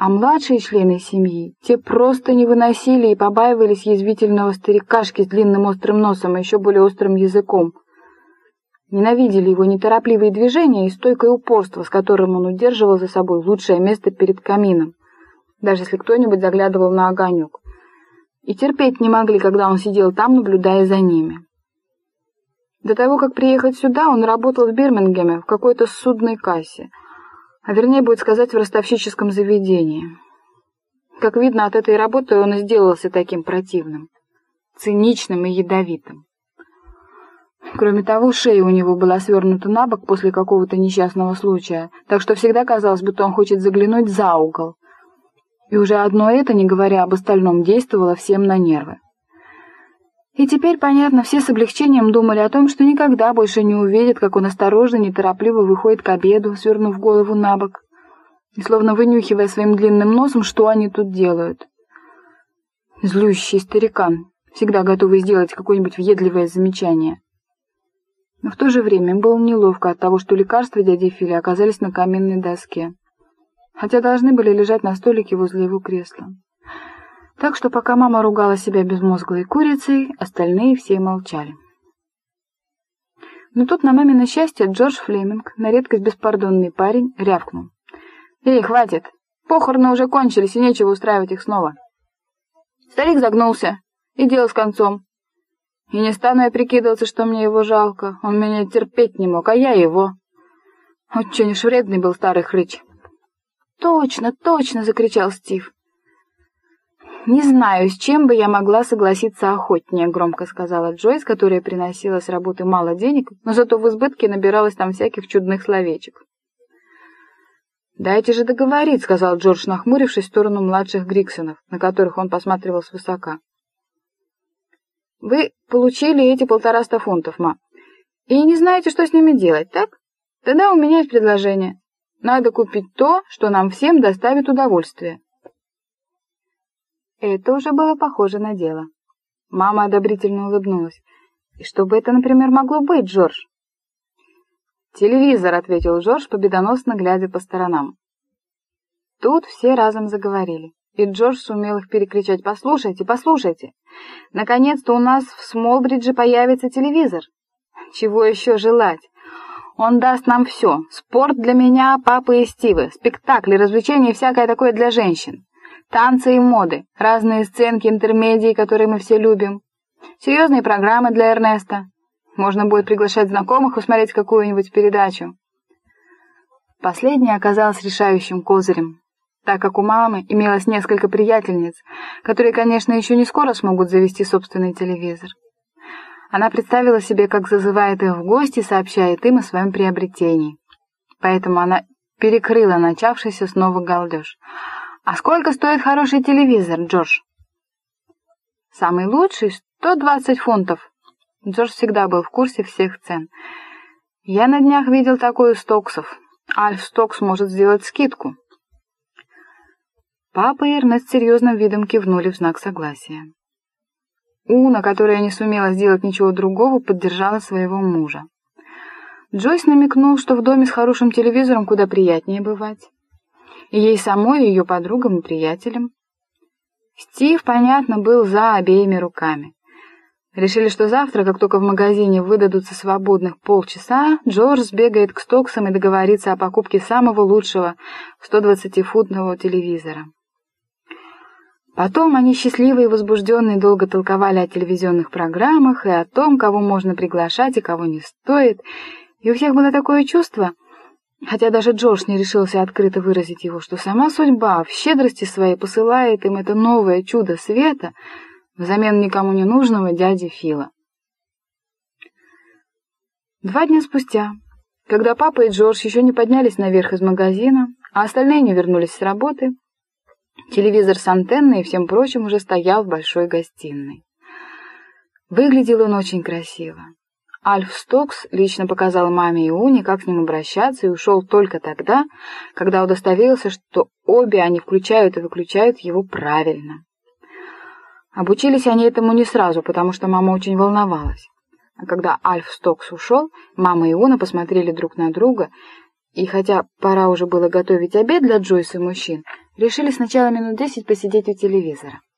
А младшие члены семьи, те просто не выносили и побаивались язвительного старикашки с длинным острым носом и еще более острым языком. Ненавидели его неторопливые движения и стойкое упорство, с которым он удерживал за собой лучшее место перед камином, даже если кто-нибудь заглядывал на огонек. И терпеть не могли, когда он сидел там, наблюдая за ними. До того, как приехать сюда, он работал в Бирмингеме в какой-то судной кассе, а вернее, будет сказать, в ростовщическом заведении. Как видно, от этой работы он и сделался таким противным, циничным и ядовитым. Кроме того, шея у него была свернута на бок после какого-то несчастного случая, так что всегда казалось, будто он хочет заглянуть за угол. И уже одно это, не говоря об остальном, действовало всем на нервы. И теперь, понятно, все с облегчением думали о том, что никогда больше не увидят, как он осторожно, неторопливо выходит к обеду, свернув голову на бок, и словно вынюхивая своим длинным носом, что они тут делают. Злющий старикан, всегда готовый сделать какое-нибудь въедливое замечание. Но в то же время им было неловко от того, что лекарства дяди Фили оказались на каминной доске, хотя должны были лежать на столике возле его кресла. Так что пока мама ругала себя безмозглой курицей, остальные все молчали. Но тут, на мамино счастье, Джордж Флеминг, на редкость беспардонный парень, рявкнул: «Эй, хватит! Похороны уже кончились, и нечего устраивать их снова. Старик загнулся, и дело с концом. И не стану я прикидываться, что мне его жалко. Он меня терпеть не мог, а я его. Очень уж вредный был старый хрыч». «Точно, точно!» — закричал Стив. «Не знаю, с чем бы я могла согласиться охотнее», — громко сказала Джойс, которая приносила с работы мало денег, но зато в избытке набиралось там всяких чудных словечек. «Дайте же договорить», — сказал Джордж, нахмурившись в сторону младших Гриксонов, на которых он посматривал свысока. «Вы получили эти 150 фунтов, ма, и не знаете, что с ними делать, так? Тогда у меня есть предложение. Надо купить то, что нам всем доставит удовольствие». Это уже было похоже на дело. Мама одобрительно улыбнулась. «И что бы это, например, могло быть, Джордж?» «Телевизор», — ответил Джордж, победоносно глядя по сторонам. Тут все разом заговорили, и Джордж сумел их перекричать: «Послушайте, послушайте! Наконец-то у нас в Смолбридже появится телевизор! Чего еще желать? Он даст нам все: спорт для меня, папы и Стивы, спектакли, развлечения и всякое такое для женщин, танцы и моды, разные сценки, интермедии, которые мы все любим, серьезные программы для Эрнеста. Можно будет приглашать знакомых посмотреть какую-нибудь передачу». Последняя оказалась решающим козырем, так как у мамы имелось несколько приятельниц, которые, конечно, еще не скоро смогут завести собственный телевизор. Она представила себе, как зазывает их в гости и сообщает им о своем приобретении. Поэтому она перекрыла начавшийся снова галдеж. «А сколько стоит хороший телевизор, Джордж?» «Самый лучший — 120 фунтов». Джордж всегда был в курсе всех цен. «Я на днях видел такой у Стоксов. Альф Стокс может сделать скидку». Папа и Эрнест серьезным видом кивнули в знак согласия. Уна, которая не сумела сделать ничего другого, поддержала своего мужа. Джойс намекнул, что в доме с хорошим телевизором куда приятнее бывать. И ей самой, и ее подругам и приятелям. Стив, понятно, был за обеими руками. Решили, что завтра, как только в магазине выдадутся свободных полчаса, Джордж сбегает к Стоксам и договорится о покупке самого лучшего 120-футного телевизора. Потом они, счастливые и возбужденные, долго толковали о телевизионных программах и о том, кого можно приглашать и кого не стоит. И у всех было такое чувство, хотя даже Джордж не решился открыто выразить его, что сама судьба в щедрости своей посылает им это новое чудо света взамен никому не нужного дяди Фила. 2 дня спустя, когда папа и Джордж еще не поднялись наверх из магазина, а остальные не вернулись с работы, телевизор с антенной и всем прочим уже стоял в большой гостиной. Выглядел он очень красиво. Альф Стокс лично показал маме и Уне, как с ним обращаться, и ушел только тогда, когда удостоверился, что обе они включают и выключают его правильно. Обучились они этому не сразу, потому что мама очень волновалась. А когда Альф Стокс ушел, мама и Уна посмотрели друг на друга, и хотя пора уже было готовить обед для Джойс и мужчин, Решили сначала минут 10 посидеть у телевизора.